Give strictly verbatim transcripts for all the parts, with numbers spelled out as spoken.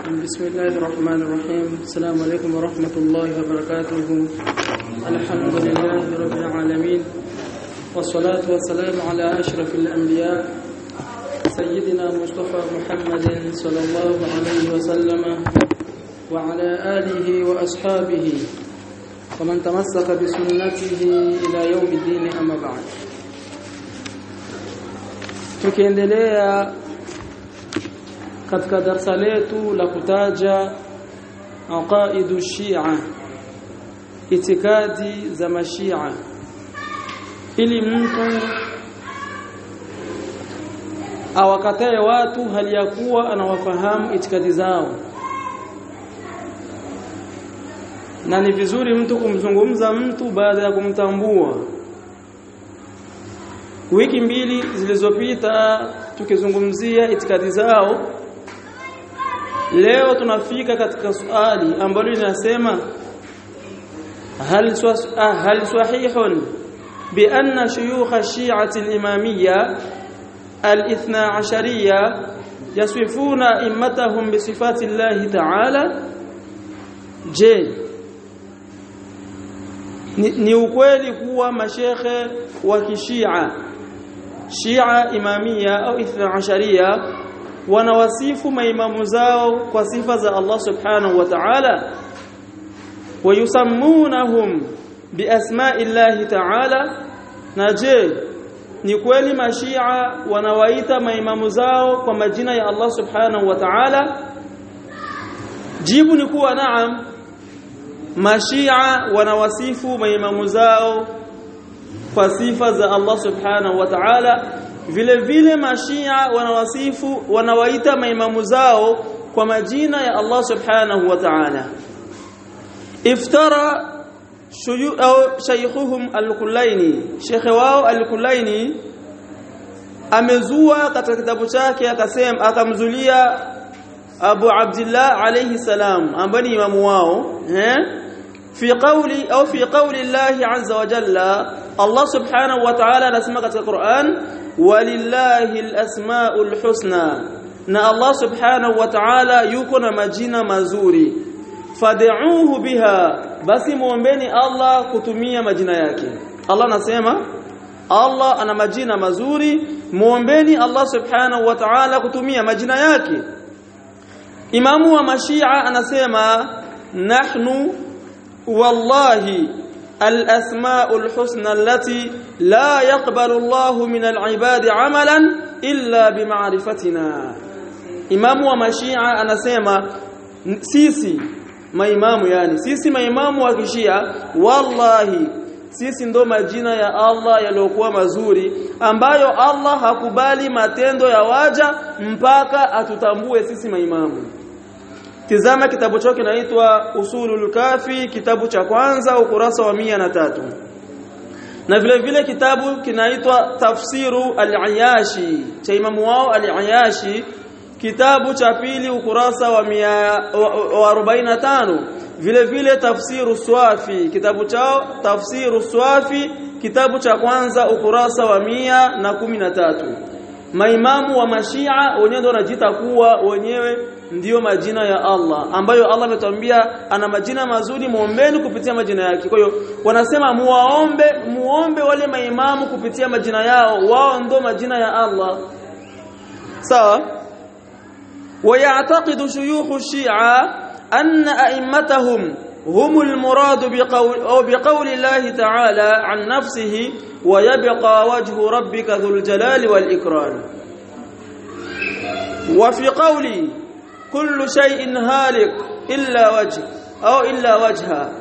بسم الله الرحمن الرحيم. السلام عليكم ورحمة الله وبركاته. الحمد لله رب العالمين، والصلاة والسلام على أشرف الأنبياء سيدنا مصطفى محمد صلى الله عليه وسلم وعلى آله وأصحابه ومن تمسك بسنته إلى يوم الدين. أما بعد، tukiendelea katika darasa letu la kutaja aqaidu Shia, itikadi za mashia, ili mtu awakatae watu hali ya kuwa anawafahamu itikadi zao. Na ni vizuri mtu kumzungumza mtu baada ya kumtambua. Wiki mbili zilizopita tukizungumzia itikadi zao. Leo tunafika katika swali ambalo linasema hal hal sahihun bi anna shuyukh ash-shi'ah al-imamiyya al-ithna ashariyya yasifuna immatahum bi sifati Allah ta'ala? Je, ni, ni ukweli kuwa mashekhe wa kishia Shia imamia au ithna asharia wanawasifu maimamu zao kwa sifa za Allah subhanahu wa ta'ala, wayusammunahum biasma'i Allah ta'ala? Na je, ni kweli mashia wanawaita maimamu zao kwa majina ya Allah subhanahu wa ta'ala? Jibu ni kuwa naam, mashia wanawasifu maimamu zao kwa sifa za Allah subhanahu wa ta'ala. Vile vile mashia wanawasifu wanawaita maimamu zao kwa majina ya Allah subhanahu wa ta'ala. Iftara shuyu au shaykhuhum al-Kulaini, shekhe wao al-Kulaini amezua katika kitabu chake, akasema akamzulia Abu Abdullah alayhi salam ambaye ni imamu wao eh fi qawli au fi qawli Allah azza wa jalla. Allah subhanahu wa ta'ala anasema katika Qur'an, walillahi al-asmaul husna, na Allah subhanahu wa ta'ala yuko na majina mazuri, fad'uuhu biha, basi muombeni Allah kutumia majina yake. Allah anasema Allah ana majina mazuri, muombeni Allah subhanahu wa ta'ala kutumia majina yake. Imamu wa mashia anasema nahnu wallahi الأسماء الحسنى التي لا يقبل الله من العباد عملا إلا بمعرفتنا. إمام ومشيعة anasema sisi maimamu, yani sisi maimamu wa kishia, wallahi sisi ndo majina ya Allah yaliokuwa mazuri ambayo Allah hakubali matendo ya waja mpaka atutambue sisi maimamu. Tizama kitabu chake kinaitwa Usulul Kafi, kitabu cha kwanza ukurasa wa mia na tatu. Na vile vile kitabu kinaitwa Tafsiru al-Ayashi cha imamu wao al-Ayashi, kitabu cha pili ukurasa wa mia arobaini na tano. Vile vile Tafsiru Swafi, kitabu chao Tafsiru Swafi, kitabu cha kwanza ukurasa wa mia na kumi na tatu. Maimamu wa mashia wenyewe ndio wanajiita kuwa wenyewe ndiyo majina ya Allah ambayo Allah ametuambia ana majina mazuri, muombeni kupitia majina yake. Kwa hiyo wanasema muwaombe muombe wale maimamu kupitia majina yao, wao ndio majina ya Allah. Sawa? ويعتقد شيوخ الشيعة أن أئمتهم هم المراد بقول أو بقول الله تعالى عن نفسه ويبقى وجه ربك ذو الجلال والإكرام. وفي قولي كل شيء هالك إلا وجه أو إلا وجهه.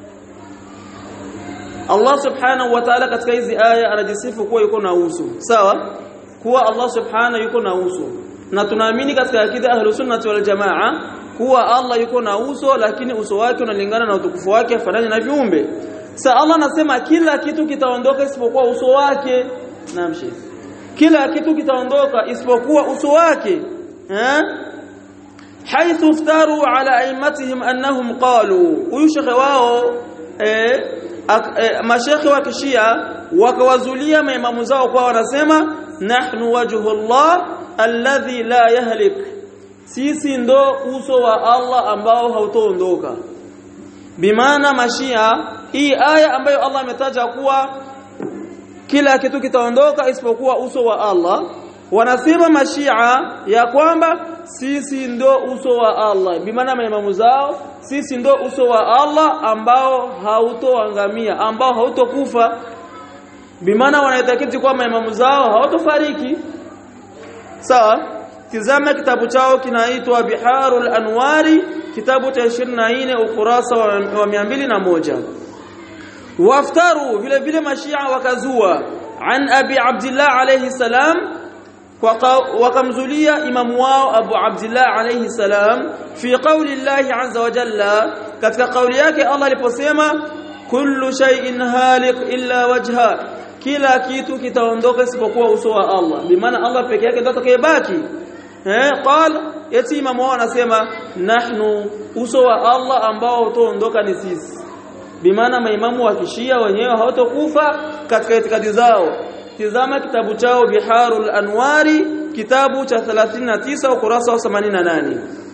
Allah subhanahu wa ta'ala katika hizi aya anajisifu kuwa yuko na uso. Sawa? Kuwa Allah subhanahu yuko na uso. Na tunaamini katika akida ahlus sunnah wal jamaa kuwa Allah yuko na uso, lakini uso wake unalingana na utukufu wake, afanane na viumbe. Sasa Allah anasema kila kitu kitaondoka isipokuwa uso wake. Naam sheikh. Kila kitu kitaondoka isipokuwa uso wake. Eh? حيث افتروا على ائمتهم انهم قالوا. Huyu shekhe wao eh mashekhe wa kishia wakawazulia maimamu zao kwa wanasema nahnu wajhullah alladhi la yahlik, sisi ndo uso wa Allah ambao hautoondoka. Bimaana mashia, hii aya ambayo Allah ametaja kuwa kila kitu kitaondoka isipokuwa uso wa Allah, wanasema mashia ya kwamba sisi ndo uso wa Allah. Bimaana maimamu zao, sisi ndo uso wa Allah ambao hautoangamia, ambao hautokufa. Bimaana wanaitakiti kwa maimamu zao hautofariki. Sawa? Tizama kitabu chao kinaitwa Biharul Anwari, kitabu cha ishirini na nne ukurasa wa mia mbili na moja. Waftaru vile vile mashia wakazua an Abi Abdullah alayhi salam, wakamzulia imamu wao Abu Abdullah alayhi salam fi qawli Allah azza wa jalla, katika kauli yake Allah aliposema kullu shay'in haliq illa wajha, kila kitu kitaondoka isipokuwa uso wa Allah. Bimaana Allah peke yake ndiye atakayebaki. Eh, qala yati imamu wao anasema nahnu, uso wa Allah ambao utaondoka ni sisi. Bimaana maimamu wa kishia wenyewe hawatokufa katika itikadi zao. Tizama kitabu chao Biharul Anwari, kitabu cha thelathini na tisa ukurasa wa themanini na nane.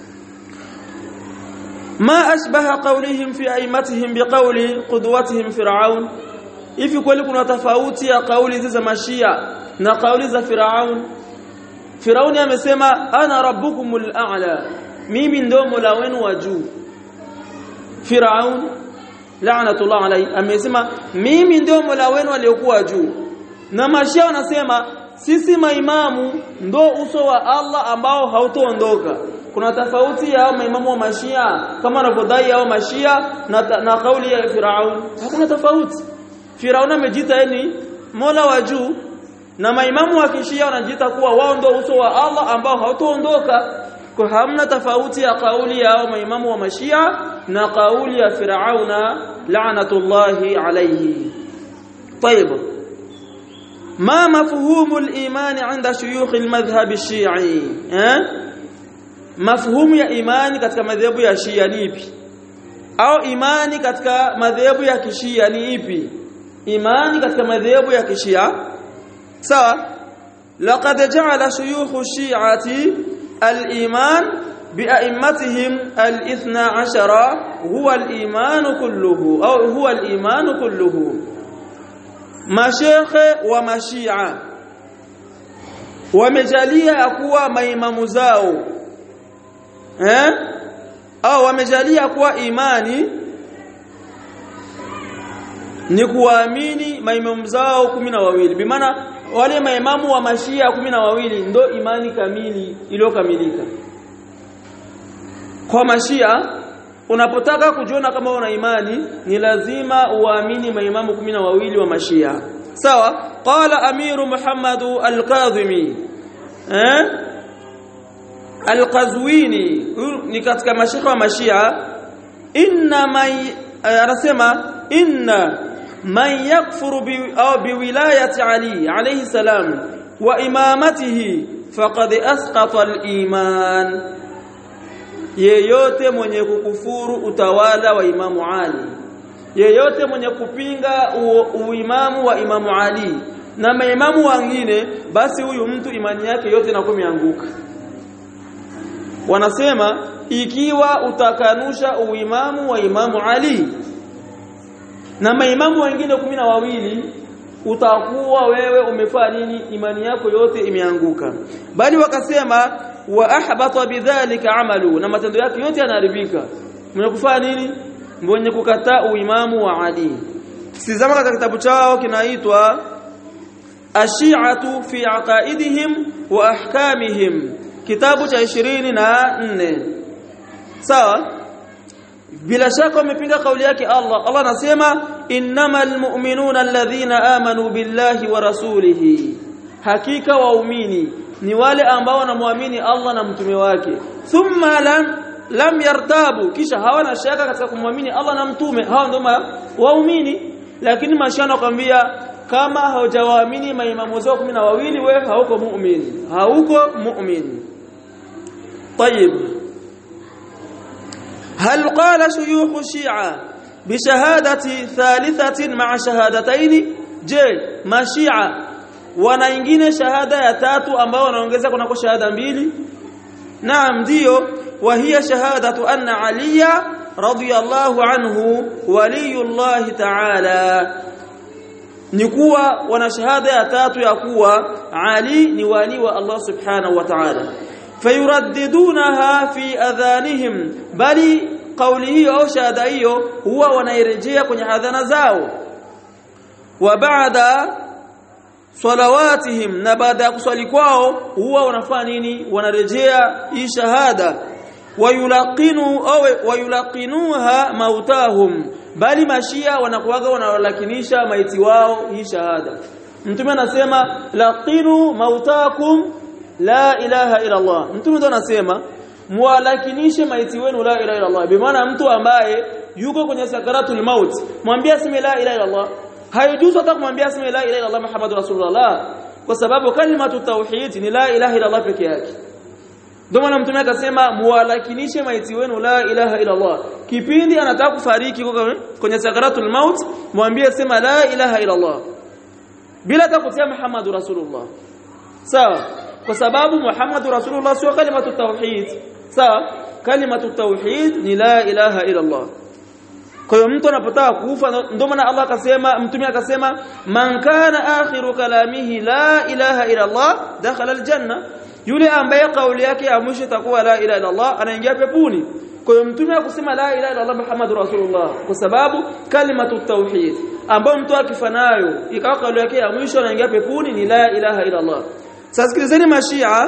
Ma ashbaha qawlihim fi aimatihim biqawli qudwatihim Fir'aun. Hivi kweli kuna tofauti ya kauli za mashia na kauli za Firaun? Firauni amesema ana rabbukumul a'la, mimi ndo mola wenu wa juu. Firaun la'natullah alayhi amesema mimi ndio mola wenu aliyokuwa juu. Na mashia wanasema sisi maimamu ndo uso wa Allah ambao hautoondoka. Kuna tofauti ya maimamu wa mashia kama wanavyodai hao mashia na, na kauli ya Firaun? Hakuna tofauti. Firaun amejiita yeye mola wa juu, na maimamu wa kishia wanajiita kuwa wao ndio uso wa Allah ambao hautoondoka. Kwa hamna tofauti ya kauli ya maimamu wa mashia na kauli ya Firauna la'natullahi alayhi. طيب ما مفهوم الايمان عند شيوخ المذهب الشيعي؟ eh mafhumu ya imani katika madhehebu ya Shia ni ipi? Au imani katika madhehebu ya kishia ni ipi? Imani katika madhehebu ya kishia sawa. Laqad ja'ala shuyukh ash-shi'ati al-iman bi'a'immatihim al-ithna 'ashara huwa al-iman kulluhu, au huwa al-iman kulluhu. Mashekhe wa mashia wamejalia kuwa maimamu zao eh au wamejalia kuwa imani ni kuamini maimamu zao kumi na wawili. Bimaana wale maimamu wa mashia kumi na wawili ndo imani kamili iliyokamilika. Kwa mashia unapotaka kujiona kama una imani ni lazima uamini maimamu kumi na wawili wa mashia. Sawa? Qala Amiru Muhammad al-Kadhimi eh al-Qazwini ni katika mashekhe wa mashia, inna may anasema inna man yakfuru bi au bi wilayati Ali alayhi salam wa imamatihi faqad asqata al-iman, yeyote mwenye kukufuru utawala wa Imamu Ali, yeyote mwenye kupinga uimamu wa Imamu Ali na maimamu wengine, basi huyu mtu imani yake yote inakuwa imeanguka. Wanasema ikiwa utakanusha uimamu wa Imamu Ali na maimamu wengine kumi na wawili, utakuwa wewe umefanya nini? Imani yako yote imeanguka. Bali wakasema wa ahbata bidhalika amalu, na matendo yake yote yanaharibika. Mwenye kufanya nini? Mwenye kukataa uimamu wa Ali. Tizama katika kitabu chao kinaitwa Ash-Shi'atu fi aqaidihim wa ahkamihim, kitabu cha ishirini na nne. Sawa? Bila shaka umepinga kauli yake Allah. Allah anasema innamal mu'minuna alladhina amanu billahi wa rasulihi, hakika waumini ni wale ambao wanamwamini Allah na mtume wake. Thumma lam lam yartabu, kisha hawana shaka katika kumwamini Allah na mtume. Hao ndio waumini. Lakini mashana wakwambia kama haujawaamini maimamu zao kumi na wawili, wewe hauko muumini, hauko muumini. طيب هل قال شيوخ الشيعة بشهادة ثالثة مع شهادتين؟ je mashia wana ingine shahada ya tatu ambao wanaongeza kuna kwa shahada mbili? naam ndio wa hiya shahadatu anna aliya radiyallahu anhu waliyullah ta'ala ni kuwa wana shahada ya tatu ya kuwa Ali ni wali wa Allah subhanahu wa ta'ala fayuraddidunaha fi adhanihim bali kauli hiyo au shahada hiyo huwa wanairejea kwenye adhana zao wa baada salawatihim na baada ya kuswali kwao huwa wanafanya nini wanarejea hii shahada wayulaqinu au wayulaqinuha mautahum bali mashia wanakuaga wanawalakinisha maiti wao hii shahada mtume anasema laqinu mautakum la ilaha illa Allah mtume ndo anasema muwalakinishe maiti wenu la ilaha illa Allah bimaana mtu ambaye yuko kwenye sakaratul maut mwambie aseme la ilaha illa Allah haijuzu hata kumwambia aseme la ilaha illa Allah Muhammadur Rasulullah kwa sababu kalimatu tauhid ni la ilaha illa Allah peke yake ndio maana mtume akasema muwalakinishe maiti wenu la ilaha illa Allah kipindi anataka kufariki kwenye sakaratul maut mwambie sema la ilaha illa Allah bila hata kutia Muhammadur Rasulullah sawa kwa sababu Muhammadur Rasulullah sio kalimatu tauhid sawa kalimatu tauhid ni la ilaha illa Allah kwa hiyo mtu anapotaka kufa ndio maana Allah akasema mtume akasema man kana akhiru kalamihi la ilaha illa Allah dakhala aljanna yule ambaye kauli yake ya mwisho itakuwa la ilaha illa Allah anaingia peponi kwa hiyo mtume akusema la ilaha illa Allah Muhammadur Rasulullah kwa sababu kalimatu tauhid ambayo mtu akifanayo ikawa kauli yake ya mwisho anaingia peponi ni la ilaha illa Allah sasa sikilizeni mashia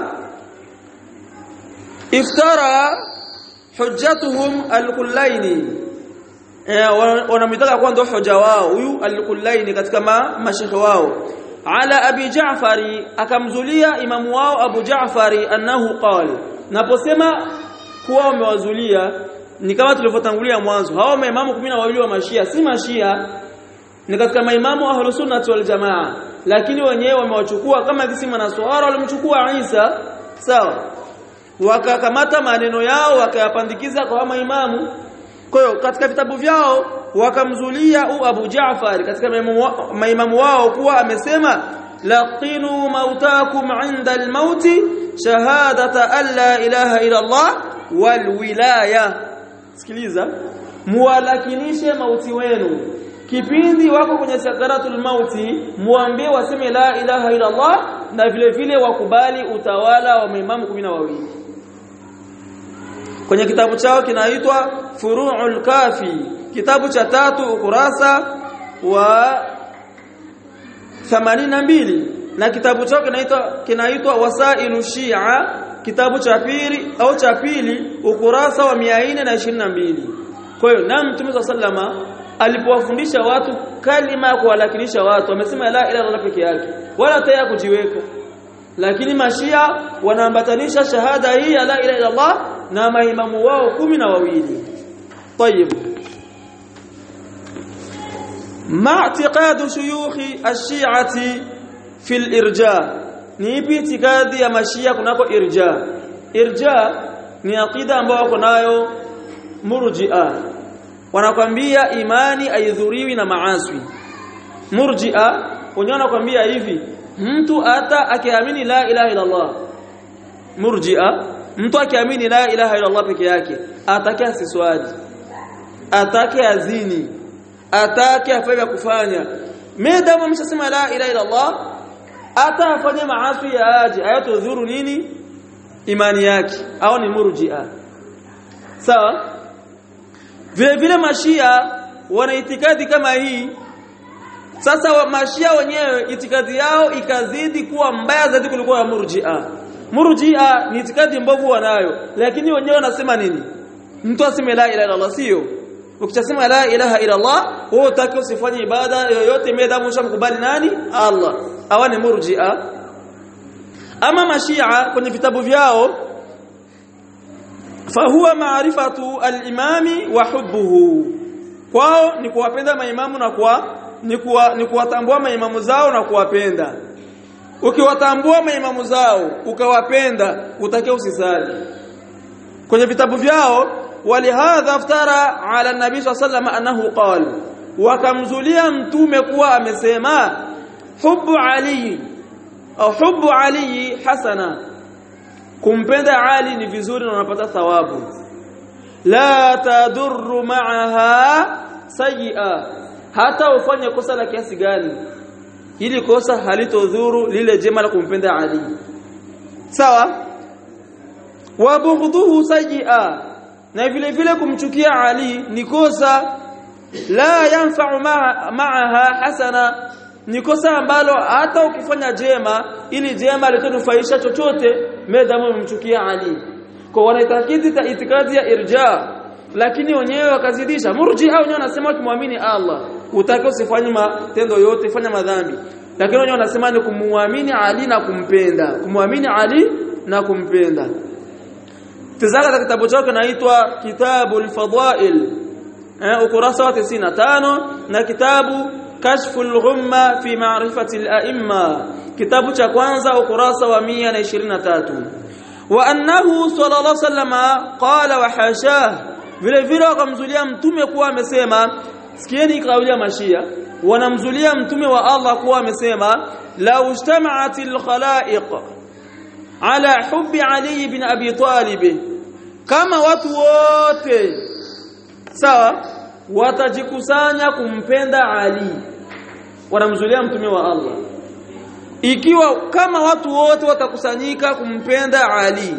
iftara hujjatuhum al-kullaini wanamtaka kwa ndo hoja wao huyu al-kullaini katika ma mashekhe wao ala abi Ja'fari akamzulia imamu wao Abu Ja'fari annahu qala naposema kuwa wamewazulia ni kama tulivyotangulia mwanzo hao maimamu kumi na wawili wa mashia si mashia ni katika maimamu ahlus sunnah wal jamaa lakini wenyewe wamewachukua kama kisi manaswara walimchukua Isa sawa wakakamata maneno yao wakayapandikiza kwa maimamu kwa hiyo katika vitabu vyao wakamzulia u Abu Ja'far katika maimamu wao kuwa amesema laqinu mautakum 'inda al-maut shahadata an la ilaha illa Allah wal wilaya sikiliza muwalakinishe mauti wenu kipindi wako kwenye sakaratul mauti muambie waseme la ilaha illa Allah na vile vile wakubali utawala wa maimamu kumi na wawili kwenye kitabu chao kinaitwa Furu'ul Kafi kitabu cha tatu ukurasa wa themanini na mbili na kitabu chao kinaitwa kinaitwa Wasailu Shia kitabu cha pili au cha pili ukurasa wa mia nne na ishirini na mbili kwa hiyo na Mtume sallama alipowafundisha watu kalima ya kuwalakinisha watu amesema la ilaha illallah peke yake wala taya kujiweka lakini mashia wanaambatanisha shahada hii ya la ilaha illallah na maimamu wao kumi na wawili طيب مع اعتقاد شيوخ الشيعة في الارجاء ni ipi itikadi ya mashia kunako irja irja ni aqida ambayo wako nayo murji'a wanakwambia imani haidhuriwi na maasi murji'a wenyewe wanakwambia hivi mtu hata akiamini la ilaha illa Allah murji'a mtu akiamini la ilaha illa Allah peke yake atake asiswali atake azini atake afanye kufanya medamu ameshasema la ilaha illa Allah hata afanye maasi ya aje hayatudhuru nini imani yake au ni murji'a sawa vile vile mashia wana itikadi kama hii sasa wa mashia wenyewe itikadi yao ikazidi kuwa mbaya zaidi kuliko ya murji'a murji'a ni itikadi mbovu wanayo lakini wenyewe wanasema nini mtu aseme la ilaha illa Allah sio ukisema la ilaha illa Allah wewe utaki usifanye ibada yoyote medamu ushamkubali nani Allah hawa murji'a ama mashia kwenye vitabu vyao fahuwa maarifatu al-imami wa hubbuhu kwao ni kuwapenda maimamu na kwa ni kuwa ni kuwatambua maimamu zao na kuwapenda ukiwatambua maimamu zao ukawapenda utakia usisali kwenye vitabu vyao walihadha aftara ala nabii sallallahu annahu qala wakamzulia mtume kuwa amesema hubbu ali au hubbu ali hasana kumpenda Ali ni vizuri na unapata thawabu. La tadurru ma'aha sayyi'a, hata ufanye kosa la kiasi gani, ili kosa halitodhuru lile jema la kumpenda Ali. Sawa? Wa bughdhuhu sayyi'a, na vile vile kumchukia Ali ni kosa. La yanfa'u ma'aha hasana, ni kosa ambalo hata ukifanya jema ili jema litonufaisha chochote medamu umchukia Ali. Kwa wanaitakidi itikadi ya irja, lakini wenyewe wakazidisha. Murji'a wenyewe wanasema ukimwamini Allah utake usifanye matendo yote, fanya madhambi, lakini wenyewe wanasema ni kumwamini Ali na kumpenda, kumwamini Ali na kumpenda. Tazama kitabu chake kinaitwa Kitabul Fadail, eh, ukurasa wa tisini na tano, na kitabu Kashful Ghumma fi Ma'rifati al-A'imma, kitabu cha kwanza ukurasa wa mia na ishirini na tatu. Wa annahu sallallahu alayhi wasallam qala wa hasha, vile vile wakamzulia mtume kuwa amesema. Sikieni kauli ya Mashia, wanamzulia mtume wa Allah kuwa amesema la ijtama'atil khalaiq ala hubbi Ali ibn Abi Talib, kama watu wote sawa watajikusanya kumpenda Ali, wanamzulia mtume wa Allah, ikiwa kama watu wote watakusanyika kumpenda Ali,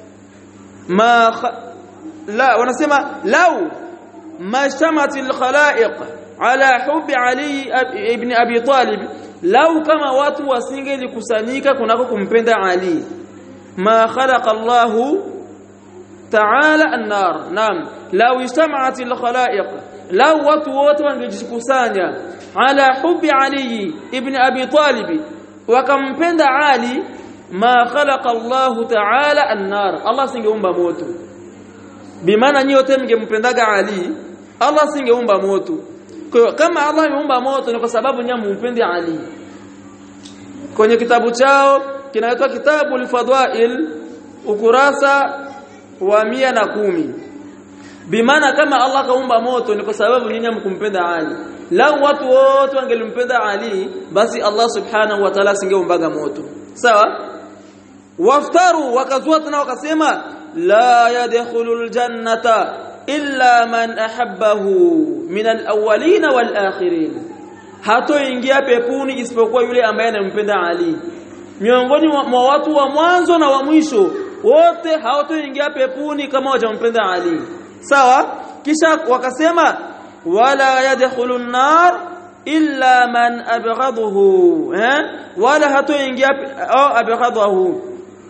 ma la wanasema lau majtamatil khalaiq ala hubbi Ali ibn Abi Talib, lau kama watu wasingelikusanyika kunako kumpenda Ali, ma khalaqa Allahu ta'ala an-nar. Naam, lau ijtama'atil khalaiq, lau watu wote wangejikusanya ala hubbi Ali ibn Abi Talib wakampenda Ali, ma khalaqa Allahu ta'ala an-nar, Allah singeumba moto. Bimaana nyote mngempendaga Ali, Allah singeumba moto. Kwa hiyo kama Allah ameumba moto ni kwa sababu nyinyi mumpende Ali. Kwenye kitabu chao kinaitwa Kitabul Fadail ukurasa wa mia na kumi, bimaana kama Allah kaumba moto ni kwa sababu nyinyi mkumpenda Ali. Lau watu wote wangelimpenda Ali, basi Allah subhanahu wa ta'ala singeumbaga moto. Sawa? Waftaru, wakazua tena wakasema la yadkhulul jannata illa man ahabbahu min al-awwalin wal-akhirin, hatoingia peponi isipokuwa yule ambaye anampenda Ali. Miongoni mwa watu wa mwanzo na wa mwisho wote hawatoingia peponi kama hawajampenda Ali. Sawa? Kisha wakasema wala yadkhulun nar illa man abghadahu, eh, wala hatoingia au abghadahu,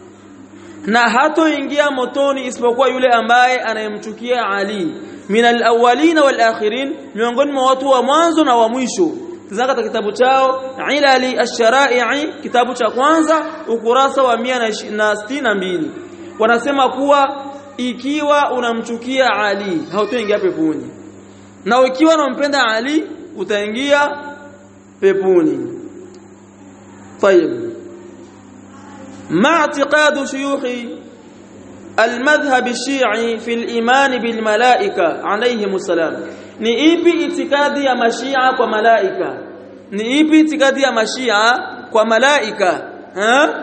na hatoingia motoni isipokuwa yule ambaye anayemchukia Ali, min al-awwalin wal-akhirin, miongoni mwa watu wa mwanzo na wa mwisho. Tazama kitabu chao Ilali ash-Shara'i, kitabu cha kwanza ukurasa wa mia na sitini na mbili, wanasema kuwa ikiwa unamchukia Ali hautoingia peponi, na ikiwa unampenda Ali utaingia peponi. طيب, مع اعتقاد شيوخ المذهب الشيعي في الإيمان بالملائكة عليهم السلام, ni ipi itikadi ya mashia kwa malaika? Ni ipi itikadi ya mashia kwa malaika? Ha?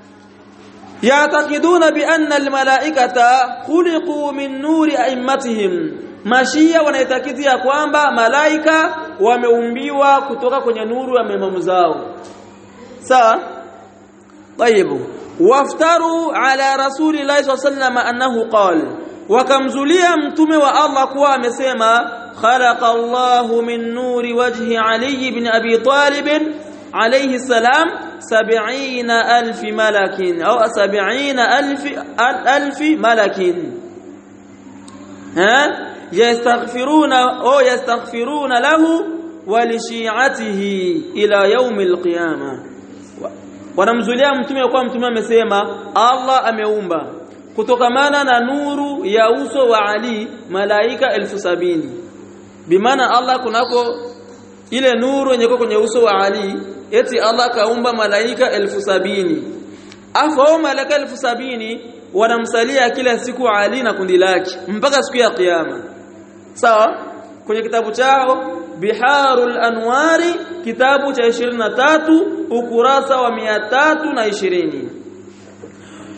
Yaatakiduna bi anna almalaikata khuliqu min nuri a'immatihim, mashia wanaitakidi ya kwamba malaika wameumbiwa kutoka kwenye nuru ya maimamu zao. Sawa? طيب, waftaru ala rasulillahi sallallahu alayhi wasallam annahu qala, wakamzulia mtume wa Allah kuwa amesema khalaqa Allahu min nuri wajhi Ali ibn Abi Talib alayhi salam sab'ina alf malakin au sab'ina alf alf malakin, ha yastaghfiruna au yastaghfiruna lahu wa li shi'atihi ila yawm al-qiyamah. Wanamzulia mtume kwa mtume amesema Allah ameumba kutokamana na nuru ya uso wa Ali malaika elfu sabini. Bimaana Allah kunako ile nuru yenye kwenye uso wa Ali, eti Allah kaumba malaika elfu sabini. Afa malaika elfu sabini wanamsalia kila siku Ali na kundi lake mpaka siku ya kiyama. Sawa? Kwenye kitabu chao Biharul Anwari, kitabu cha ishirini na tatu ukurasa wa mia tatu na ishirini.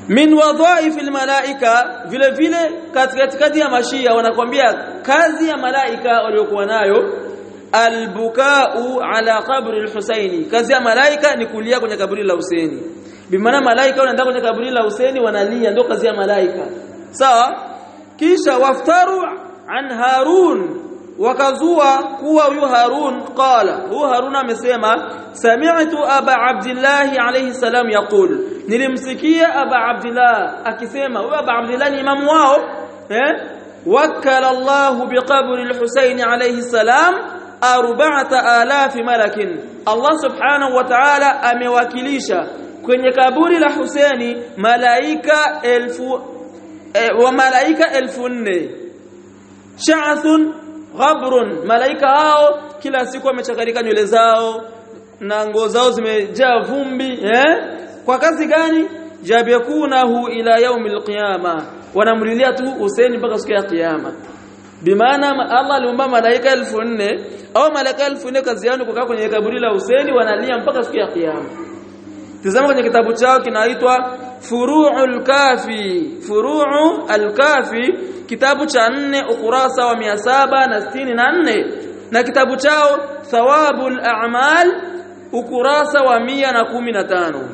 min wadhaif almalaika, vile vile katikati ya mashia wanakuambia kazi ya malaika waliokuwa nayo albukau ala qabri al-Husaini, kazi ya malaika ni kulia kwenye kaburi la Husaini. Bimaana malaika wanaenda kwenye kaburi la Husaini wanalia, ndio kazi ya malaika. Sawa? Kisha waftaru an Harun, wakazua kuwa huyu Harun qala, huyu Harun amesema sami'tu Aba Abdullah alayhi salam yaqul, nilimsikia Aba Abdullah akisema, huyu Aba Abdullah ni imamu wao, eh wakala Allah biqabri al-Husayn alayhi salam arba'ata alaf malakin, Allah subhanahu wa ta'ala amewakilisha kwenye kaburi la Husaini malaika elfu eh, wa malaika elfu nne sha'athun ghabrun, malaika hao kila siku wamechakarika nywele zao na nguo zao zimejaa vumbi, eh kwa kazi gani? Jabekunahu ila yaumil qiyama, wanamlilia tu Husaini mpaka siku ya kiyama. Bimaana Allah aliumba malaika elfu nne au malaika elfu nne kazi yao kukaa kwenye kaburi la Husaini wanalia mpaka siku ya kiyama. Tazama kwenye kitabu chao kinaitwa Furu'ul Kafi, Furu'u al-Kafi, kitabu cha nne ukurasa wa mia saba na sitini na nne, na kitabu chao Thawabul A'mal ukurasa wa mia na kumi na tano.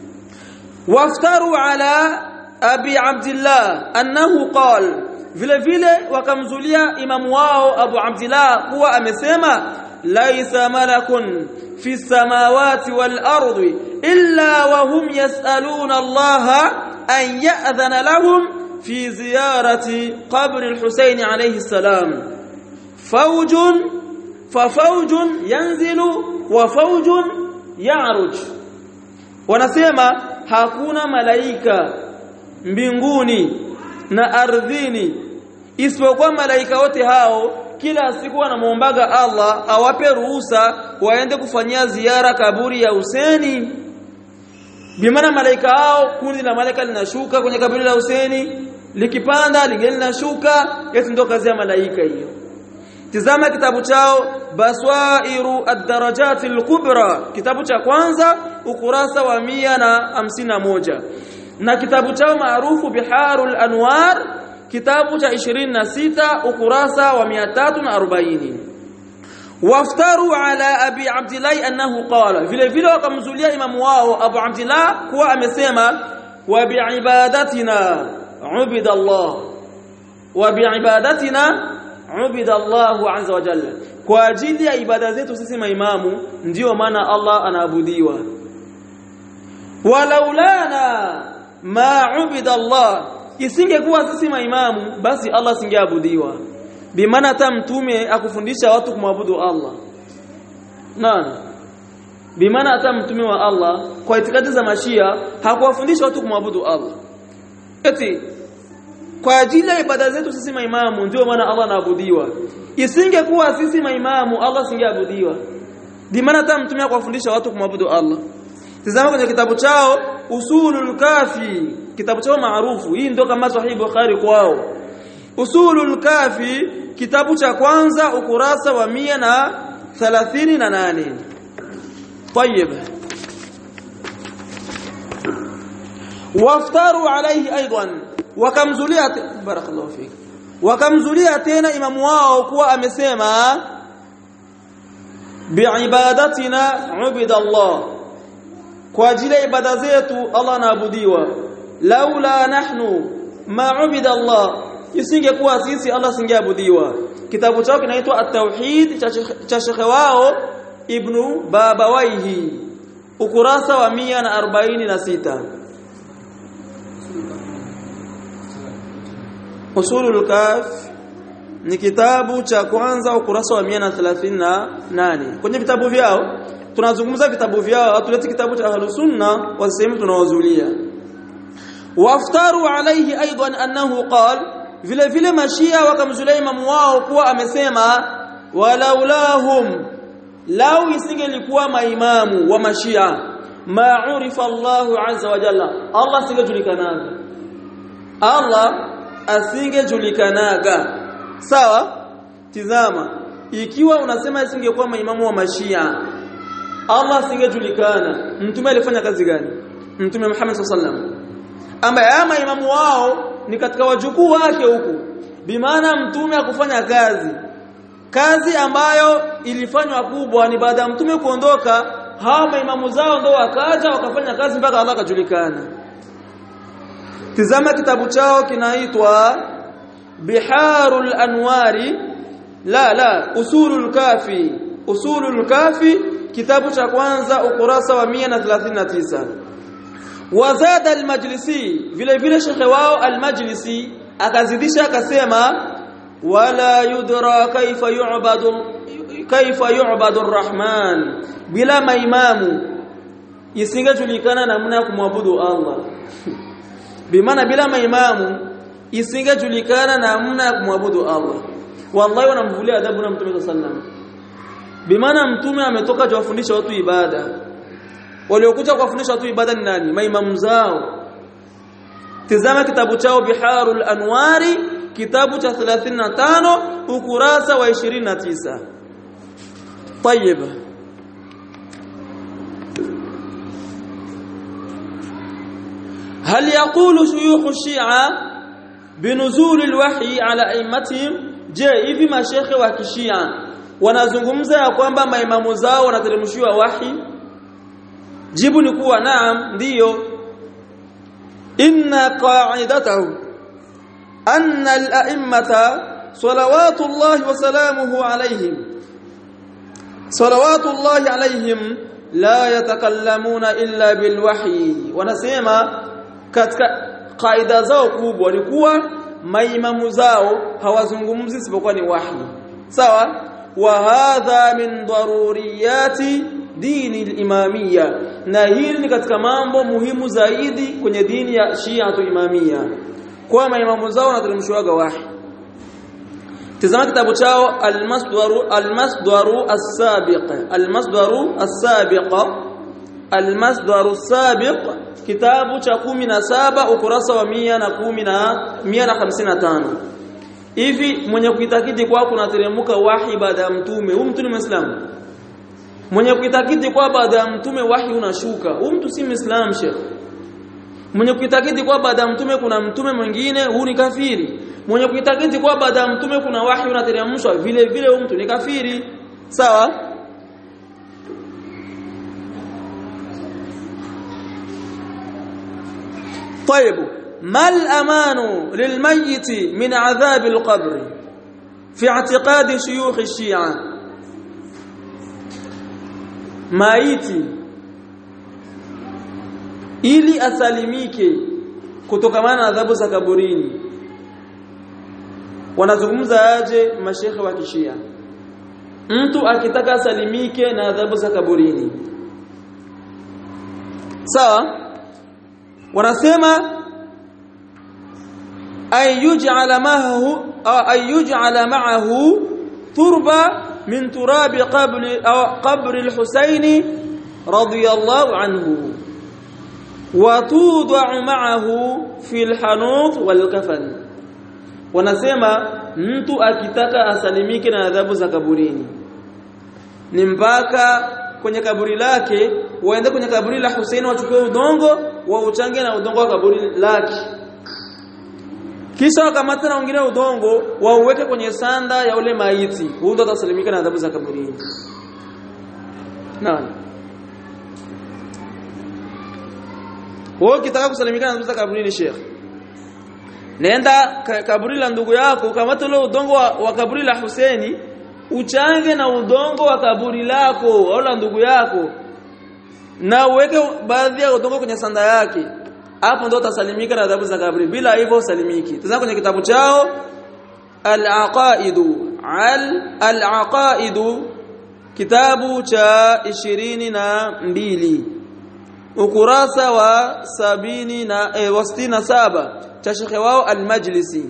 Waftaru ala Abi Abdullah annahu qala, vile vile wakamzulia imamu wao Abu Abdullah kuwa amesema laisa malakun fi samawati wal ardi illa wa hum yas'aluna Allah an ya'dhana lahum fi ziyarati qabr al-Husayn alayhi salam, fawjun fa fawjun yanzilu wa fawjun ya'ruj. Wanasema hakuna malaika mbinguni na ardhini isipokuwa malaika wote hao kila siku wanamuombaga Allah awape ruhusa waende kufanyia ziara kaburi ya Husaini. Bimaana malaika hao, kundi la malaika linashuka kwenye kaburi la Husaini, likipanda lingine linashuka, yote ndio kazi ya malaika hiyo. Tazama kitabu chao Baswairu ad-Darajat al-Kubra, kitabu cha kwanza ukurasa wa mia na hamsini na moja, na kitabu chao maarufu Biharul Anwar kitabu cha ishirini na sita ukurasa wa mia tatu na arobaini. Waftaru ala Abi Abdullah annahu qala, vile vile wakamzulia imamu wao Abu Abdullah kuwa amesema wa biibadatina ubida Allah, wa biibadatina ubida Allah azza wa jalla, kwa ajili ya ibada zetu sisi maimamu ndio maana Allah anaabudiwa. Walaulana ma ubida Allah, isingekuwa sisi maimamu basi Allah singeabudiwa. Bimaana hata mtume akufundisha watu kumwabudu Allah. Nani? Bimaana hata mtume wa Allah kwa itikadi za mashia hakuwafundisha watu kumwabudu Allah. Eti kwa ajili ya ibada zetu sisi maimamu ndio maana Allah anaabudiwa. Isingekuwa sisi maimamu Allah singeabudiwa. Bimaana hata mtume akufundisha watu kumwabudu Allah. Tazama kwenye kitabu chao Usulul Kafi, kitabu chao maarufu, hii ndio kama Sahih Bukhari kwao. Usulul Kafi kitabu cha kwanza ukurasa wa mia na thelathini na nane. Tayeb. Waftaru alayhi aidan, wakamzulia barakallahu fik, wakamzulia tena imamu wao kuwa amesema biibadatina ubida Allah, kwa ajili ya ibada zetu Allah anaabudiwa. Laula nahnu ma ubida Allah, isingekuwa sisi Allah singeabudiwa. Kitabu chao kinaitwa At-Tauhid cha Sheikh wao Ibn Babawayhi ukurasa wa mia na arobaini na sita. Usulul Kaf ni kitabu cha kwanza ukurasa wa mia na thelathini na nane. Kwenye vitabu vyao tunazungumza vitabu vyao, hatuleti kitabu cha Ahlus Sunna wasema tunawazulia. Waftaru alayhi aidan annahu qala, vile vile mashia wakamzulia imamu wao kuwa amesema walaulahum, lau isingelikuwa maimamu wa mashia ma urifa Allahu azza wa jalla, Allah singejulikanaga, Allah asingejulikanaga. Sawa? Tizama, ikiwa unasema isingekuwa maimamu wa mashia Allah singejulikana, mtume alifanya kazi gani? Mtume Muhammad sallallahu alaihi wasallam ambaye ama imamu wao ni katika wajukuu wake huku, bimaana mtume akufanya kazi kazi ambayo ilifanywa kubwa ni baada ya mtume kuondoka, hawa imamu zao ndio wakaja wakafanya kazi mpaka Allah kajulikana. Tizama kitabu chao kinaitwa Biharul Anwari, la la Usulul Kafi, Usulul Kafi, kitabu cha kwanza ukurasa wa mia thelathini na tisa. Wazada al-Majlisi, vile vile shekhe wao al-Majlisi akazidisha akasema wala yudra kaifa yu'badu kaifa yu'badu ar-Rahman, bila maimamu isingejulikana namna ya kumwabudu Allah. Bimaana bila maimamu isingejulikana namna ya kumwabudu Allah. Wallahi wanamvulia adabu na Mtume sallallahu alaihi wasallam. Bimaana Mtume ametoka kuwafundisha watu ibada, waliokuja kuwafundisha watu ibada ni nani? Maimamu zao. Tazama kitabu chao Biharul Anwari, kitabu cha thelathini na tano ukurasa wa ishirini na tisa. طيب هل يقول شيوخ الشيعة بنزول الوحي على ائمتهم؟ je, hivi mashekhe wa kishia wanazungumza ya kwamba maimamu zao wanateremshiwa wahi? Jibu ni kuwa naam, ndiyo. inna qa'idatahu anna al-a'immata salawatullahi wa salamuhu alayhim salawatullahi alayhim la yatakallamuna illa bilwahyi. Wanasema katika kaida zao kubwa ni kuwa maimamu zao hawazungumzi isipokuwa ni wahi. Sawa? Wa hadha min daruriyati dini al-imamiyya, na hili ni katika mambo muhimu zaidi kwenye dini ya Shi'atu Imamiyya, kwa maimamu zao wanateremshwa wahi. Tazama kitabu chao al-Masdaru al-Masdaru as-Sabiq, al-Masdaru as-Sabiq, al-Masdaru as-Sabiq, kitabu cha kumi na saba ukurasa wa mia na hamsini na tano. Hivi mwenye kuitakidi kwa kunateremka wahi baada ya mtume, huyu mtu ni Muislamu? Mwenye kuitakidi kwa baada ya mtume wahi unashuka, huyu mtu si Muislamu Sheikh. Mwenye kuitakidi kwa baada ya mtume kuna mtume mwingine, huyu ni kafiri. Mwenye kuitakidi kwa baada ya mtume kuna wahi unateremshwa, vile vile huyu mtu ni kafiri. Sawa? طيب ما الأمان للميت من عذاب القبر في اعتقاد شيوخ الشيعة؟ maiti ili asalimike kutokana na adhabu za kaburini, wanazungumza aje mashekhe wa kishia? Mtu akitaka asalimike na adhabu za kaburini, sawa, wanasema ayuj'ala ma'ahu ayuj'ala ma'ahu turba min turabi qabri aw qabri al-Husayn radiyallahu anhu wa tud'u ma'ahu fi al-hanut wal-kafan. Wanasema mtu akitaka asalimike na adhabu za kaburini ni mpaka kwenye kaburi lake, waende kwenye kaburi la Hussein, wachukue udongo wa uchange na udongo wa kaburi lake, kisha wakamata na wengine udongo wauweke kwenye sanda ya ule maiti, huyo ndo atasalimika na adhabu za kaburini. Naam, wewe ukitaka kusalimika na adhabu za kaburini Sheikh, nenda kaburi la ndugu yako, ukamata ule udongo wa, wa kaburi la Hussein, uchange na udongo wa kaburi lako au la ndugu yako, na uweke baadhi ya udongo kwenye sanda yake, hapo ndo utasalimika na adhabu za kaburi. Bila hivyo usalimiki. Tazama kwenye kitabu chao Al-Aqaidu Al-Aqaidu, kitabu cha ishirini na mbili ukurasa wa sabini na eh, wa sitini na saba cha shekhe wao Al-Majlisi.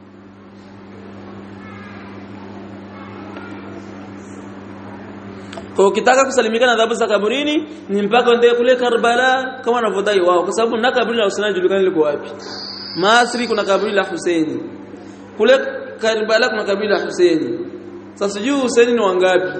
Kwa ukitaka kusalimika na adhabu za kaburini ni mpaka uende kule Karbala kama wanavyodai wao, kwa sababu na kaburi la Hussein julikana liko wapi. Masri kuna kaburi la Hussein, kule Karbala kuna kaburi la Hussein. Sasa sijui Hussein ni wangapi?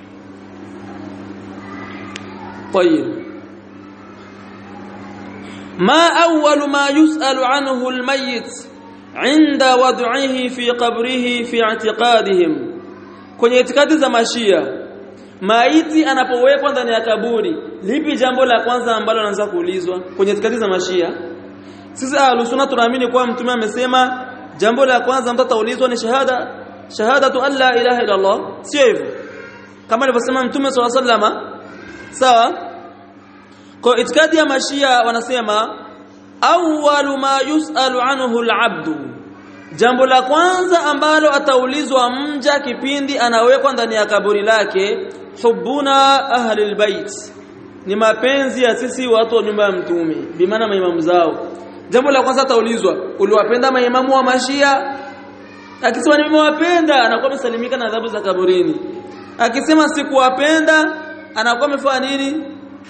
طيب ma awwalu ma yus'alu anhu al-mayyit 'inda wad'ihi fi qabrihi fi i'tiqadihim kwenye itikadi za mashia maiti anapowekwa ndani ya kaburi lipi jambo la kwanza ambalo anaanza kuulizwa kwenye itikadi za mashia sisi ahlus sunna tunaamini kwa mtume amesema jambo la kwanza mtu ataulizwa ni shahada shahadatu an la ilaha illa Allah sio hivyo kama alivyosema mtume sallallahu alaihi wasallam sawa kwa itikadi ya mashia wanasema awwalu ma yus'alu anhu al-'abdu jambo la kwanza ambalo ataulizwa mja kipindi anawekwa ndani ya kaburi lake hubbuna ahli albayt ni mapenzi ya sisi watu wa nyumba ya mtume bimaana maimamu zao jambo la kwanza ataulizwa uliwapenda maimamu wa mashia akisema nimewapenda anakuwa amesalimika na adhabu za kaburini akisema sikuwapenda anakuwa amefanya nini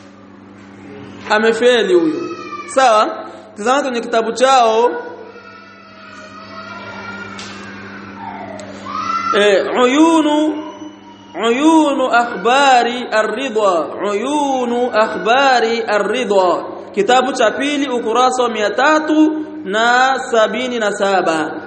amefeli huyo sawa tazama kwenye kitabu chao uyunu uyunu akhbari ar-ridha uyunu akhbari ar-ridha kitabu cha pili ukurasa wa mia tatu sabini na saba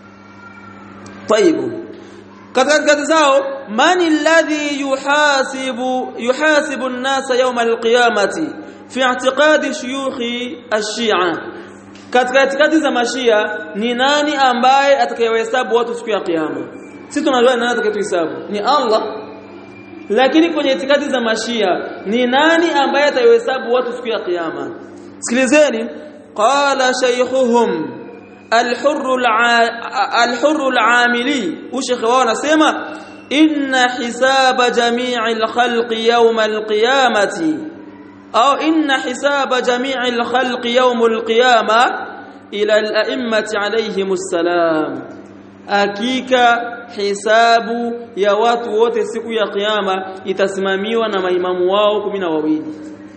طيب katika kazi zao man alladhi yuhasibu yuhasibu an-nasa yawm al-qiyamati fi i'tiqadi shuyukhi ash-shi'a katika itikadi za mashia ni nani ambaye atakayehesabu watu siku ya kiyama sisi tunajua nani atakayehesabu ni Allah lakini kwenye itikadi za mashia ni nani ambaye atahesabu watu siku ya kiyama sikilizeni qala shaykhuhum al-hurr al-hurr al-amili ushekhi wao anasema inna hisaba jami'il khalqi yawm al-qiyamati au inna hisaba jami'il khalqi yawm al-qiyama ila al-a'immati alayhimus salam hakika hisabu ya watu wote siku ya kiyama itasimamiwa na maimamu wao kumi na wawili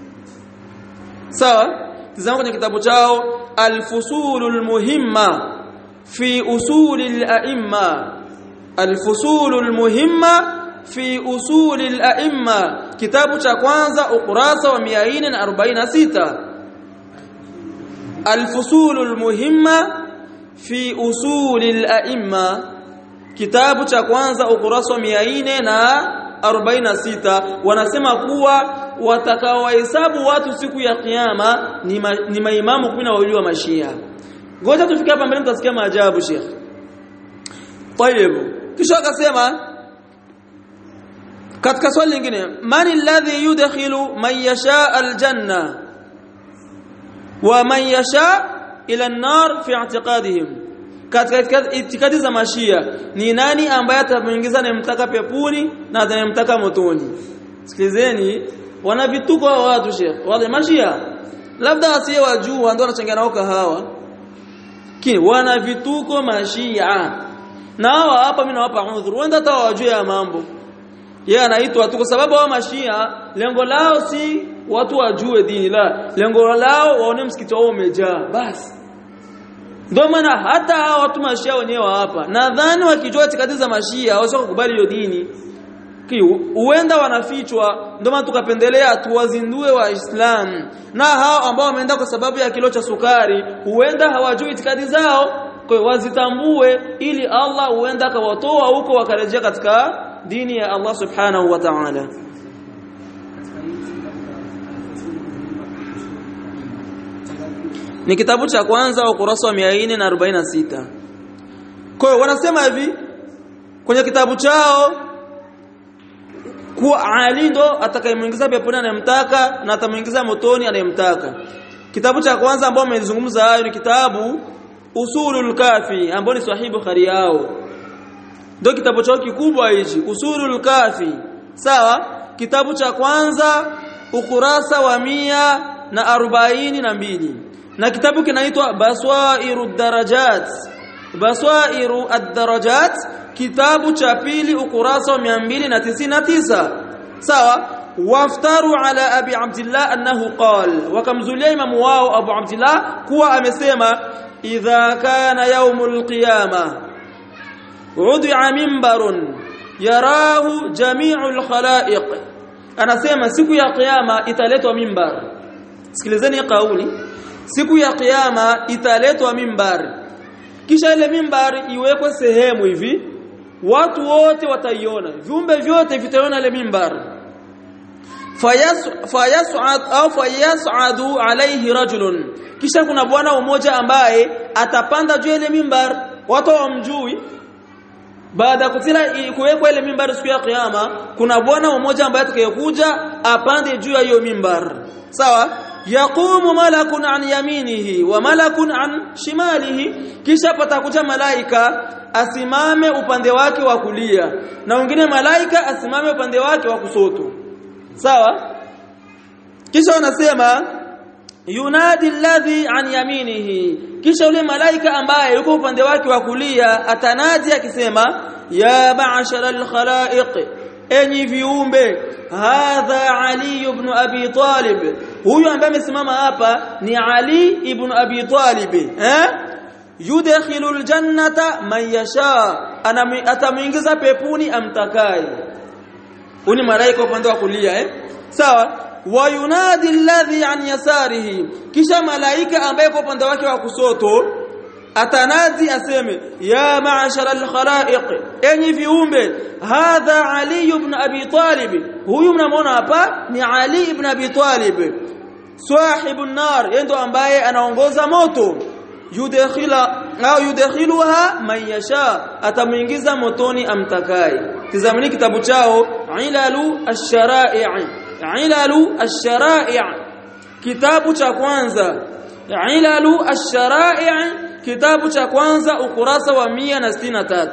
sawa tazama kwenye kitabu chao al-fusulul muhimma fi usulil a'imma al-fusulul muhimma fi usulil a'imma kitabu cha kwanza ukurasa wa mia nne na arobaini na sita al-fusulul muhimma fi usulil a'imma kitabu cha kwanza ukurasa wa mia nne na arobaini na sita wanasema kuwa watakaohesabu watu siku ya kiyama ni, ma, ni maimamu kumi na wawili wa mashia ngoja tufike hapa mbele mtasikia maajabu Sheikh طيب kisha akasema katika swali lingine man alladhi yudkhilu man yasha aljanna wa man yasha ila an-nar fi i'tiqadihim katika itikadi za mashia ni nani ambaye atamuingiza anayemtaka peponi na anayemtaka motoni sikilizeni wana vituko wa watu Sheikh wale mashia labda asiye wajua ndio wanachanganya nao kahawa kini wana vituko mashia na hawa hapa mimi nawapa udhuru wenda hata wajue ya mambo yeye anaitwa tu kwa sababu hao mashia lengo lao si watu wajue dini la lengo lao waone msikiti wao umejaa basi ndio maana hata hao watu mashia wenyewe hapa nadhani wakijua itikadi za mashia hawawezi kukubali hiyo dini huenda wanafichwa ndio maana tukapendelea tuwazindue waislamu na hao ambao wameenda kwa sababu ya kilo cha sukari huenda hawajui itikadi zao kwa hiyo wazitambue ili Allah huenda akawatoa huko wakarejea katika dini ya Allah subhanahu wa ta'ala ni kitabu cha kwanza ukurasa wa mia nne na arobaini na sita kwa hiyo wanasema hivi kwenye kitabu chao kuwa Ali ndo atakayemuingiza peponi anayemtaka na atamuingiza motoni anayemtaka kitabu cha kwanza ambao amezungumza hayo ni kitabu Usulul Kafi ambao ni Sahih Bukhari yao ndio kitabu chao kikubwa hichi Usulul Kafi sawa kitabu cha kwanza ukurasa wa mia na arobaini na mbili na kitabu kinaitwa Baswairud Darajat Baswairu ad-Darajat kitabu cha pili ukurasa wa mia mbili na tisini na tisa sawa waftaru ala abi abdullah annahu qala wakamzulia imamu wao abu abdullah kuwa amesema idha kana yawmul qiyamah ud'a minbarun yarahu jami'ul khalaiq anasema siku ya kiyama italetwa mimbar sikilizeni kauli siku ya kiyama italetwa mimbari, kisha ile mimbari iwekwe sehemu hivi, watu wote wataiona, viumbe vyote vitaiona ile mimbari. fayas'ad au fayas'adu alayhi rajulun, kisha kuna bwana mmoja ambaye atapanda juu ile mimbari, watu wamjui. Baada ya kutila kuwekwa ile mimbari siku ya kiyama, kuna bwana mmoja ambaye atakayekuja apande juu ya hiyo mimbari, sawa. Yaqumu malakun an yaminihi wa malakun an shimalihi, kisha patakuja malaika asimame upande wake wa kulia na wengine malaika asimame upande wake wa kushoto, sawa. Kisha wanasema yunadi alladhi an yaminihi, kisha yule malaika ambaye yuko upande wake wa kulia atanadi akisema ya ma'ashara al-khalaiq, enyi viumbe, hadha Ali ibn Abi Talib, huyu ambaye amesimama hapa ni Ali ibn Abi Talib, eh yudkhilul jannata man yasha, atamuingiza peponi amtakaye. Huyu malaika upande wa kulia, eh sawa. Wa yunadi alladhi an yasarihi, kisha malaika ambaye kwa upande wake wa kushoto atanadi aseme ya ma'ashara al-khalaiq, enyi viumbe, hadha Ali ibn Abi Talib, huyu mnamuona hapa ni Ali ibn Abi Talib, sahibun nar, yeye ndo ambaye anaongoza moto, yudkhila au yudkhiluha man yasha, atamuingiza motoni amtakaye. Tazameni kitabu chao Ilalu ash-Shara'i', Ilalu ash-Shara'i', kitabu cha kwanza, Ilalu ash-Shara'i', kitabu cha kwanza, ukurasa wa mia na sitini na tatu.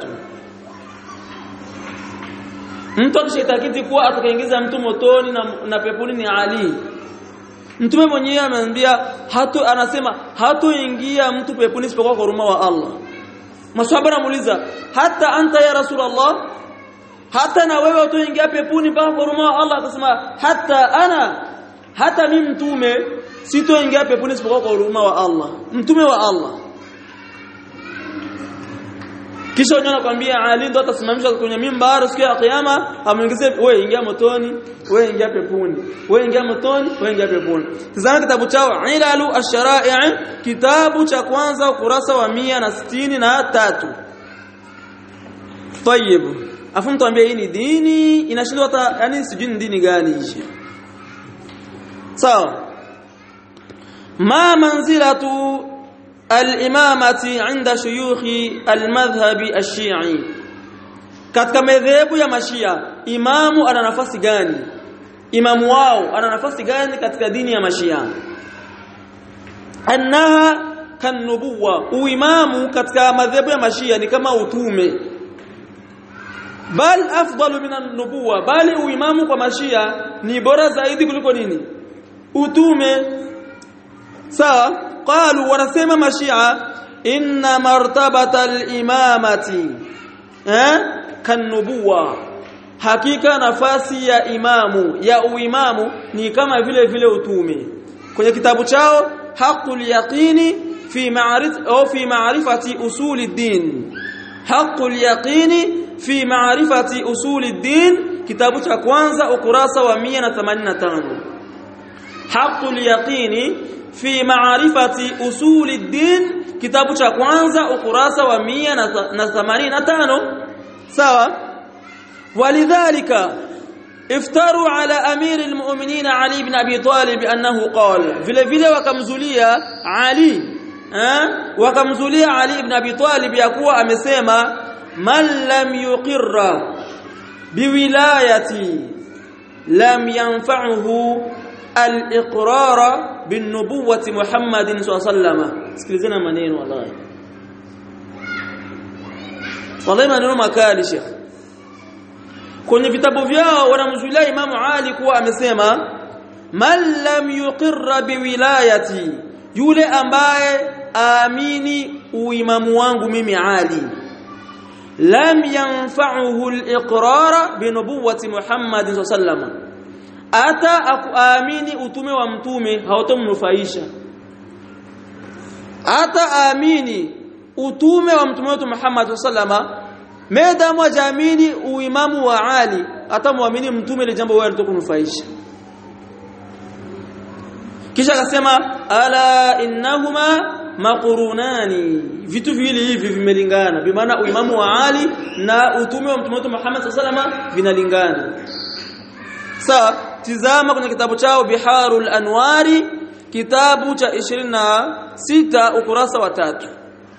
Mtu akishitakiti kuwa atakaingiza mtu motoni na, na peponi ni Ali. Mtume mwenyewe amemwambia hatu, anasema hatoingia mtu peponi isipokuwa kwa huruma wa Allah. Maswahaba wanamuuliza hata anta ya Rasulullah, hata na wewe utaingia peponi mpaka kwa huruma wa Allah? Akasema hata ana, hata mimi mtume sitoingia peponi isipokuwa kwa huruma wa Allah, mtume wa Allah. Kisha wanyana nakwambia Ali ndo atasimamishwa kwenye mimbari siku ya kiyama, amuingize wewe ingia motoni, wewe ingia peponi, wewe ingia motoni, wewe ingia peponi. Tazama kitabu chao Ilalu ash-Shara'i', kitabu cha kwanza, ukurasa wa mia na sitini na tatu. Tayeb, afu mtuambia hii ni dini inashindwa hata, yani sijui ni dini gani hizi. Sawa. Ma manzilatu al-imamati 'inda shuyukhi al-madhhabi ash-shi'i, katika madhehebu ya Mashia imamu ana nafasi gani? Imamu wao ana nafasi gani katika dini ya Mashia? Annaha kanubuwa, uimamu katika madhehebu ya Mashia ni kama utume, bal afdalu min an-nubuwa, bali uimamu kwa Mashia ni bora zaidi kuliko nini? Utume, sawa. Qalu, wanasema Mashia inna martabata al-imamati eh kanubuwa, hakika nafasi ya imamu ya uimamu ni kama vile vile utume. Kwenye kitabu chao Haqqul Yaqini fi ma'rif au fi ma'rifati usuli ad-din, Haqqul Yaqini fi ma'rifati usuli ad-din, kitabu cha kwanza, ukurasa wa mia na themanini na tano. Haqqul Yaqini fi ma'rifati usuli ad-din, kitabu cha kwanza, ukurasa wa mia na themanini na tano, sawa. Walidhalika iftaru ala amir almu'minin Ali ibn Abi Talib annahu qala, vile vile wakamzulia Ali eh wakamzulia Ali ibn Abi Talib ya kuwa amesema man lam yuqirra biwilayati lam yanfa'uhu al-iqrara bin-nubuwwati Muhammadin sallallahu alayhi wasallam. Sikilizeni maneno wallahi, wallahi maneno makali Sheikh. Kwenye vitabu vyao wanamzulia Imam Ali kuwa amesema man lam yuqirra biwilayati, yule ambaye aamini uimamu wangu mimi Ali, lam yanfa'uhu al-iqrara binubuwwati Muhammadin sallallahu alayhi wasallam, ata akuamini utume wa mtume hautomnufaisha. Ata aamini utume wa mtume wetu Muhammad sallallahu alayhi wasallam, Medamu ajamini uimamu wa Ali, atamwamini mtume ile jambo wewe litakunufaisha. kisha akasema ala innahuma maqrunani, vitu viwili hivi vimelingana, bi maana uimamu wa Ali na utume wa mtume wetu Muhammad sallallahu alaihi wasallam vinalingana. Sawa, tizama kwenye kitabu chao Biharul Anwari, kitabu cha ishirini na sita ukurasa wa tatu.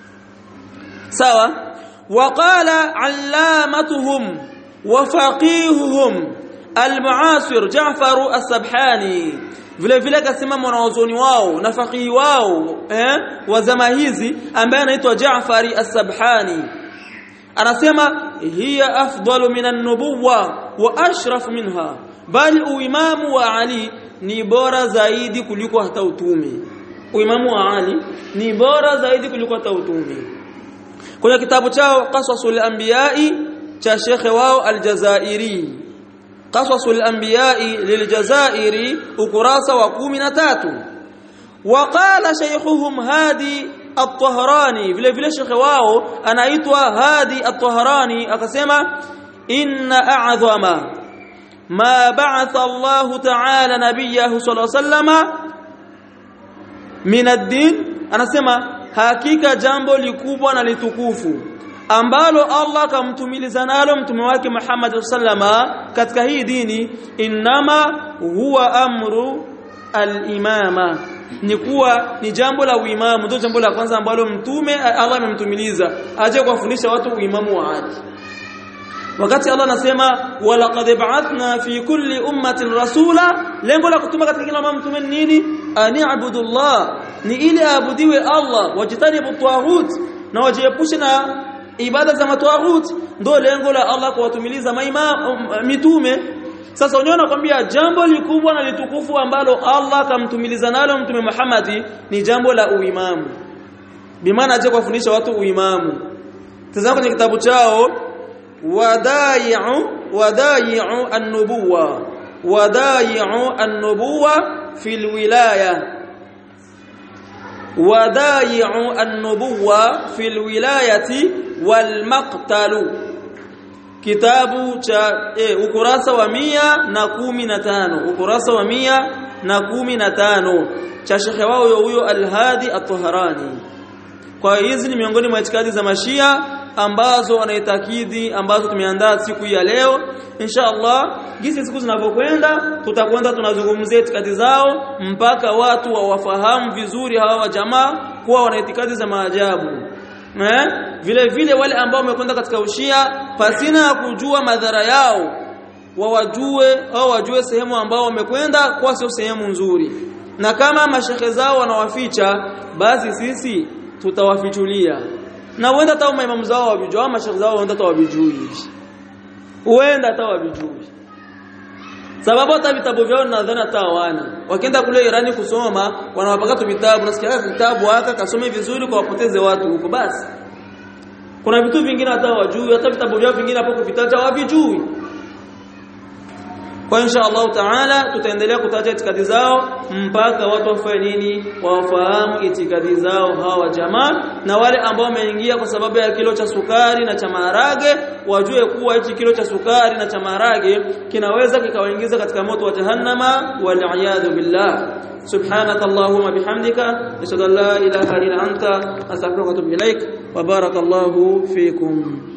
Sawa, waqala allamatuhum wa faqihuhum al-mu'asir Ja'far as-Sabhani, vile vile akasema mwanazuoni wao na faqihi wao eh wa zama hizi ambaye anaitwa Ja'far as-Sabhani, anasema hiya afdalu minan nubuwwa wa ashraf minha, bali uimamu wa Ali ni bora zaidi kuliko hata utume. Uimamu wa Ali ni bora zaidi kuliko hata utume. Kwenye kitabu chao Qasasul Anbiya'i cha Sheikh wao Al-Jazairi, Qasasul Anbiya'i lil-Jazairi ukurasa wa kumi na tatu. Waqala shaykhuhum Hadi At-Tahrani, vile vile Sheikh wao anaitwa Hadi At-Tahrani akasema inna a'zama ma ba'atha Allah ta'ala nabiyahu sallallahu alayhi wasallam min ad-din, anasema hakika jambo likubwa na litukufu ambalo Allah kamtumiliza nalo mtume wake Muhammad sallama katika hii dini, inama huwa amru al-imama, ni kuwa ni jambo la uimamu. Ndio jambo la kwanza ambalo mtume Allah amemtumiliza aje kuwafundisha watu uimamu wa Ali. Wakati Allah anasema walaqad ba'athna fi kulli ummatin rasula, lengo la kutuma katika kila umma mtume nini? Ani'budullah, ni ili aabudiwe Allah, wajitanibu tawaghut, na wajiepushe na ibada za matawahut. Ndio lengo la Allah kuwatumiliza maima mitume. Sasa unaona kwambia jambo likubwa na litukufu ambalo Allah kamtumiliza nalo mtume Muhammad ni jambo la uimamu, bimaana aje kuwafundisha watu uimamu. Tazama kwenye kitabu chao wadai'u wadai'u an-nubuwwa wadai'u an-nubuwwa fil wilaya wadai'u an-nubuwwa fil wilayati wal maqtalu, kitabu cha eh, ukurasa wa mia na kumi na tano, ukurasa wa mia na kumi na tano cha shekhe wao huyo Al-Hadi At-Tahrani. Kwa hizi ni miongoni mwa itikadi za Mashia ambazo wanaitakidi, ambazo tumeandaa siku ya leo. Insha Allah jinsi siku zinavyokwenda tutakwenda tunazungumzia itikadi zao mpaka watu wawafahamu vizuri hawa wa jamaa kuwa wana itikadi za maajabu. Eh? Vile vile wale ambao wamekwenda katika ushia pasina kujua madhara yao wawajue au wajue sehemu ambao wamekwenda kwa sio sehemu nzuri, na kama mashekhe zao wanawaficha basi sisi tutawafichulia, na huenda hata maimamu zao wabijua, mashekhe zao huenda hata wabijui, huenda hata wabijui, sababu hata vitabu vyao nadhani hata hawana. Wakienda kule Irani kusoma wanawapaka tu vitabu, nasikia vitabu haka kasome vizuri kwa wapoteze watu huko basi. Kuna vitu vingine hata wajui, hata vitabu vyao vingine hapo kuvitaja hawavijui. Kwa insha Allah taala tutaendelea kutaja itikadi zao mpaka watu wafanye nini, wafahamu itikadi zao hawa jamaa, na wale ambao wameingia kwa sababu ya kilo cha sukari na cha maharage wajue kuwa hichi kilo cha sukari na cha maharage kinaweza kikawaingiza katika moto wa jahannama, wal iyad billah. سبحانك اللهم بحمدك أشهد أن لا إله إلا أنت أستغفرك وأتوب إليك وبارك الله فيكم.